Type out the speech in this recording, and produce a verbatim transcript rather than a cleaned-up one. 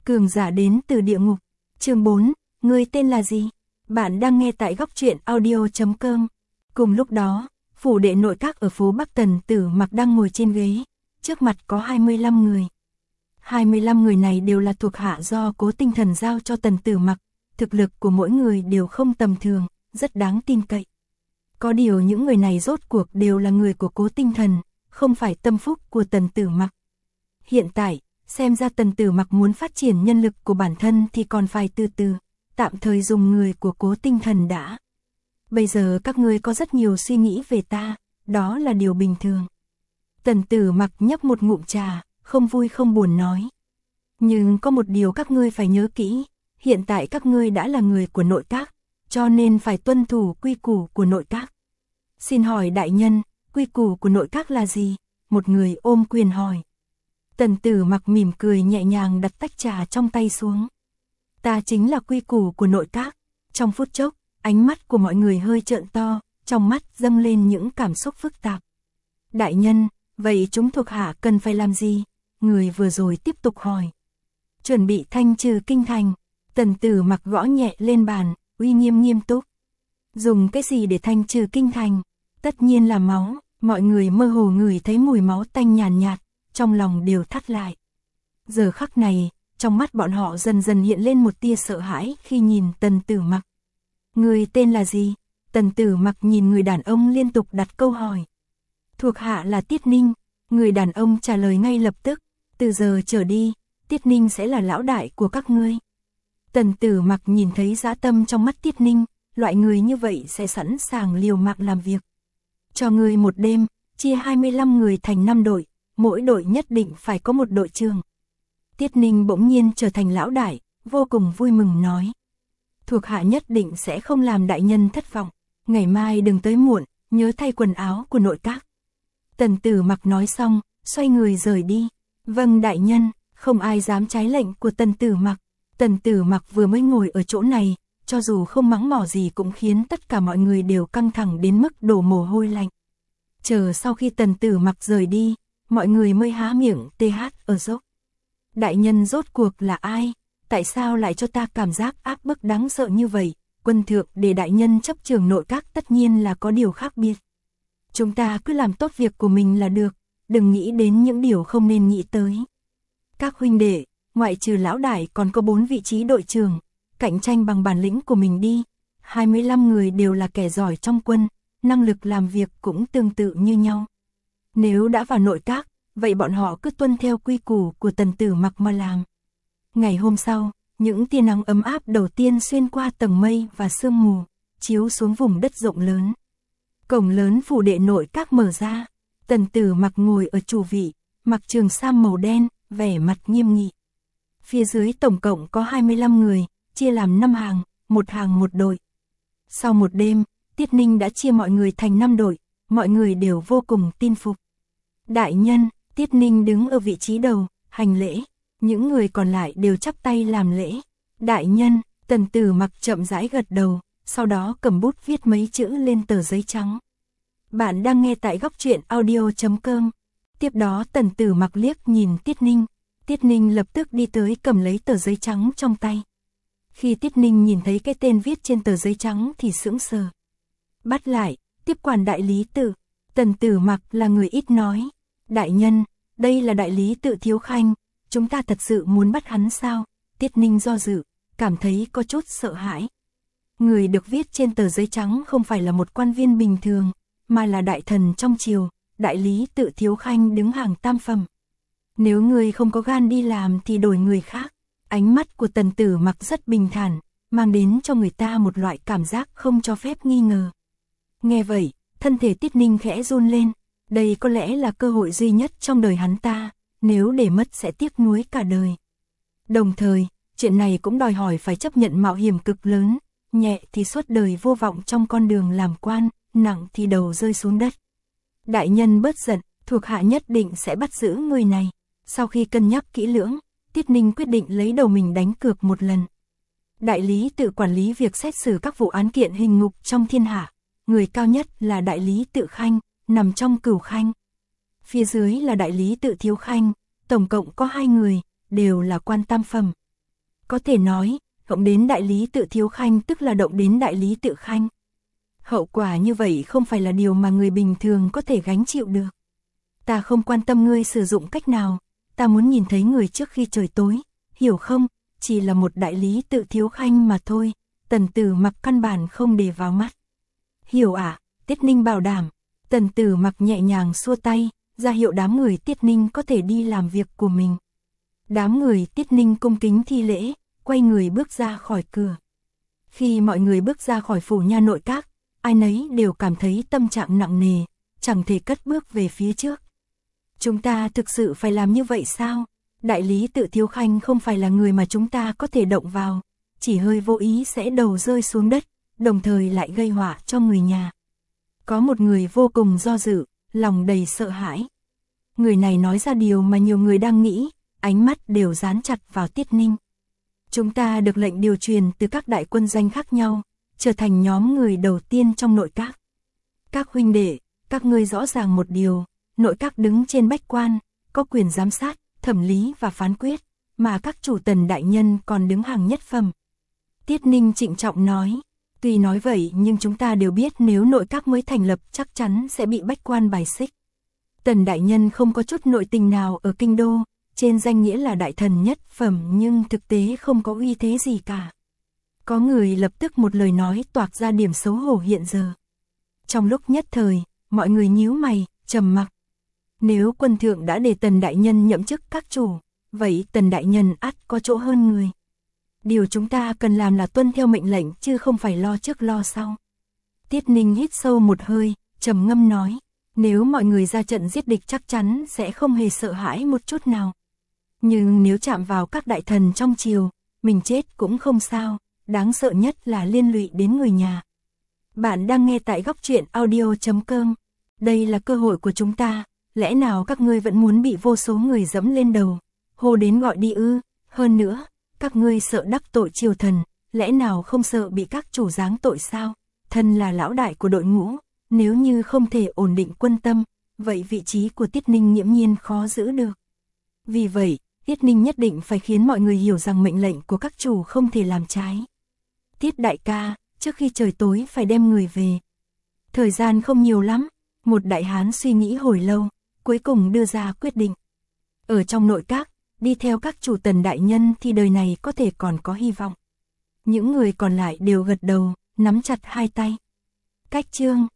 Cường giả đến từ địa ngục. Chương bốn, ngươi tên là gì? Bạn đang nghe tại góc truyện audio chấm com. Cùng lúc đó, phủ đệ nội các ở phố Bắc Tần Tử Mặc đang ngồi trên ghế, trước mặt có hai mươi lăm người. hai mươi lăm người này đều là thuộc hạ do Cố Tinh Thần giao cho Tần Tử Mặc, thực lực của mỗi người đều không tầm thường, rất đáng tin cậy. Có điều những người này rốt cuộc đều là người của Cố Tinh Thần, không phải tâm phúc của Tần Tử Mặc. Hiện tại, xem ra Tần Tử Mặc muốn phát triển nhân lực của bản thân thì còn phải từ từ, tạm thời dùng người của Cố Tinh Thần đã. Bây giờ các ngươi có rất nhiều suy nghĩ về ta, đó là điều bình thường. Tần Tử Mặc nhấp một ngụm trà, không vui không buồn nói. Nhưng có một điều các ngươi phải nhớ kỹ, hiện tại các ngươi đã là người của nội các, cho nên phải tuân thủ quy củ của nội các. Xin hỏi đại nhân, quy củ của nội các là gì? Một người ôm quyền hỏi. Tần Tử Mặc mỉm cười nhẹ nhàng đặt tách trà trong tay xuống. Ta chính là quy củ của nội các. Trong phút chốc, ánh mắt của mọi người hơi trợn to, trong mắt dâng lên những cảm xúc phức tạp. Đại nhân, vậy chúng thuộc hạ cần phải làm gì? Người vừa rồi tiếp tục hỏi. Chuẩn bị thanh trừ kinh thành. Tần Tử Mặc gõ nhẹ lên bàn, uy nghiêm nghiêm túc. Dùng cái gì để thanh trừ kinh thành? Tất nhiên là máu. Mọi người mơ hồ ngửi thấy mùi máu tanh nhàn nhạt, trong lòng đều thắt lại. Giờ khắc này, trong mắt bọn họ dần dần hiện lên một tia sợ hãi khi nhìn Tần Tử Mặc. Người tên là gì? Tần Tử Mặc nhìn người đàn ông liên tục đặt câu hỏi. Thuộc hạ là Tiết Ninh. Người đàn ông trả lời ngay lập tức. Từ giờ trở đi, Tiết Ninh sẽ là lão đại của các ngươi. Tần Tử Mặc nhìn thấy dã tâm trong mắt Tiết Ninh, loại người như vậy sẽ sẵn sàng liều mạng làm việc. Cho ngươi một đêm, chia hai mươi lăm người thành năm đội, mỗi đội nhất định phải có một đội trưởng. Tiết Ninh bỗng nhiên trở thành lão đại, vô cùng vui mừng nói. Thuộc hạ nhất định sẽ không làm đại nhân thất vọng, ngày mai đừng tới muộn, nhớ thay quần áo của nội các. Tần Tử Mặc nói xong, xoay người rời đi. Vâng đại nhân, không ai dám trái lệnh của Tần Tử Mặc. Tần Tử Mặc vừa mới ngồi ở chỗ này, cho dù không mắng mỏ gì cũng khiến tất cả mọi người đều căng thẳng đến mức đổ mồ hôi lạnh. Chờ sau khi Tần Tử Mặc rời đi, mọi người mới há miệng tê hát ở dốc. Đại nhân rốt cuộc là ai? Tại sao lại cho ta cảm giác áp bức đáng sợ như vậy? Quân thượng để đại nhân chấp trường nội các tất nhiên là có điều khác biệt. Chúng ta cứ làm tốt việc của mình là được, đừng nghĩ đến những điều không nên nghĩ tới. Các huynh đệ, ngoại trừ lão đại còn có bốn vị trí đội trưởng, cạnh tranh bằng bản lĩnh của mình đi. hai mươi lăm người đều là kẻ giỏi trong quân, năng lực làm việc cũng tương tự như nhau. Nếu đã vào nội các, vậy bọn họ cứ tuân theo quy củ của Tần Tử Mặc mà làm. Ngày hôm sau, những tia nắng ấm áp đầu tiên xuyên qua tầng mây và sương mù, chiếu xuống vùng đất rộng lớn. Cổng lớn phủ đệ nội các mở ra, Tần Tử Mặc ngồi ở chủ vị, mặc trường sam màu đen, vẻ mặt nghiêm nghị. Phía dưới tổng cộng có hai mươi lăm người, chia làm năm hàng, một hàng một đội. Sau một đêm, Tiết Ninh đã chia mọi người thành năm đội, mọi người đều vô cùng tin phục. Đại nhân, Tiết Ninh đứng ở vị trí đầu, hành lễ, những người còn lại đều chắp tay làm lễ. Đại nhân, Tần Tử Mặc chậm rãi gật đầu, sau đó cầm bút viết mấy chữ lên tờ giấy trắng. Bạn đang nghe tại góc truyện audio chấm com. Tiếp đó Tần Tử Mặc liếc nhìn Tiết Ninh, Tiết Ninh lập tức đi tới cầm lấy tờ giấy trắng trong tay. Khi Tiết Ninh nhìn thấy cái tên viết trên tờ giấy trắng thì sững sờ. Bắt lại, tiếp quản đại lý tự. Tần Tử Mặc là người ít nói. Đại nhân, đây là đại lý tự Thiếu Khanh, chúng ta thật sự muốn bắt hắn sao? Tiết Ninh do dự, cảm thấy có chút sợ hãi. Người được viết trên tờ giấy trắng không phải là một quan viên bình thường, mà là đại thần trong triều, đại lý tự Thiếu Khanh đứng hàng tam phẩm. Nếu người không có gan đi làm thì đổi người khác. Ánh mắt của Tần Tử Mặc rất bình thản, mang đến cho người ta một loại cảm giác không cho phép nghi ngờ. Nghe vậy, thân thể Tiết Ninh khẽ run lên, đây có lẽ là cơ hội duy nhất trong đời hắn ta, nếu để mất sẽ tiếc nuối cả đời. Đồng thời, chuyện này cũng đòi hỏi phải chấp nhận mạo hiểm cực lớn, nhẹ thì suốt đời vô vọng trong con đường làm quan, nặng thì đầu rơi xuống đất. Đại nhân bớt giận, thuộc hạ nhất định sẽ bắt giữ người này. Sau khi cân nhắc kỹ lưỡng, Tiết Ninh quyết định lấy đầu mình đánh cược một lần. Đại lý tự quản lý việc xét xử các vụ án kiện hình ngục trong thiên hạ, người cao nhất là đại lý tự Khanh, nằm trong Cửu Khanh. Phía dưới là đại lý tự Thiếu Khanh, tổng cộng có hai người, đều là quan tam phẩm. Có thể nói, động đến đại lý tự Thiếu Khanh tức là động đến đại lý tự Khanh. Hậu quả như vậy không phải là điều mà người bình thường có thể gánh chịu được. Ta không quan tâm ngươi sử dụng cách nào, ta muốn nhìn thấy người trước khi trời tối, hiểu không? Chỉ là một đại lý tự Thiếu Khanh mà thôi, Tần Tử Mặc căn bản không để vào mắt. Hiểu ạ, à, Tiết Ninh bảo đảm. Tần Tử Mặc nhẹ nhàng xua tay, ra hiệu đám người Tiết Ninh có thể đi làm việc của mình. Đám người Tiết Ninh cung kính thi lễ, quay người bước ra khỏi cửa. Khi mọi người bước ra khỏi phủ nha nội các, ai nấy đều cảm thấy tâm trạng nặng nề, chẳng thể cất bước về phía trước. Chúng ta thực sự phải làm như vậy sao? Đại lý tự Thiếu Khanh không phải là người mà chúng ta có thể động vào, chỉ hơi vô ý sẽ đầu rơi xuống đất, đồng thời lại gây họa cho người nhà. Có một người vô cùng do dự, lòng đầy sợ hãi. Người này nói ra điều mà nhiều người đang nghĩ, ánh mắt đều dán chặt vào Tiết Ninh. Chúng ta được lệnh điều truyền từ các đại quân doanh khác nhau, trở thành nhóm người đầu tiên trong nội các. Các huynh đệ, các ngươi rõ ràng một điều, nội các đứng trên bách quan, có quyền giám sát, thẩm lý và phán quyết, mà các chủ Tần đại nhân còn đứng hàng nhất phẩm. Tiết Ninh trịnh trọng nói, tuy nói vậy nhưng chúng ta đều biết nếu nội các mới thành lập chắc chắn sẽ bị bách quan bài xích. Tần đại nhân không có chút nội tình nào ở kinh đô, trên danh nghĩa là đại thần nhất phẩm nhưng thực tế không có uy thế gì cả. Có người lập tức một lời nói toạc ra điểm xấu hổ hiện giờ. Trong lúc nhất thời, mọi người nhíu mày, trầm mặc. Nếu quân thượng đã để Tần đại nhân nhậm chức các chủ, vậy Tần đại nhân ắt có chỗ hơn người. Điều chúng ta cần làm là tuân theo mệnh lệnh chứ không phải lo trước lo sau. Tiết Ninh hít sâu một hơi, trầm ngâm nói, nếu mọi người ra trận giết địch chắc chắn sẽ không hề sợ hãi một chút nào. Nhưng nếu chạm vào các đại thần trong triều, mình chết cũng không sao, đáng sợ nhất là liên lụy đến người nhà. Bạn đang nghe tại góc truyện audio chấm com. Đây là cơ hội của chúng ta, lẽ nào các ngươi vẫn muốn bị vô số người dẫm lên đầu, hô đến gọi đi ư? Hơn nữa, các ngươi sợ đắc tội triều thần, lẽ nào không sợ bị các chủ giáng tội sao? Thân là lão đại của đội ngũ, nếu như không thể ổn định quân tâm, vậy vị trí của Tiết Ninh nghiễm nhiên khó giữ được. Vì vậy, Tiết Ninh nhất định phải khiến mọi người hiểu rằng mệnh lệnh của các chủ không thể làm trái. Tiết đại ca, trước khi trời tối phải đem người về. Thời gian không nhiều lắm, một đại hán suy nghĩ hồi lâu, cuối cùng đưa ra quyết định. Ở trong nội các, đi theo các chủ Tần đại nhân thì đời này có thể còn có hy vọng. Những người còn lại đều gật đầu, nắm chặt hai tay. Cách chương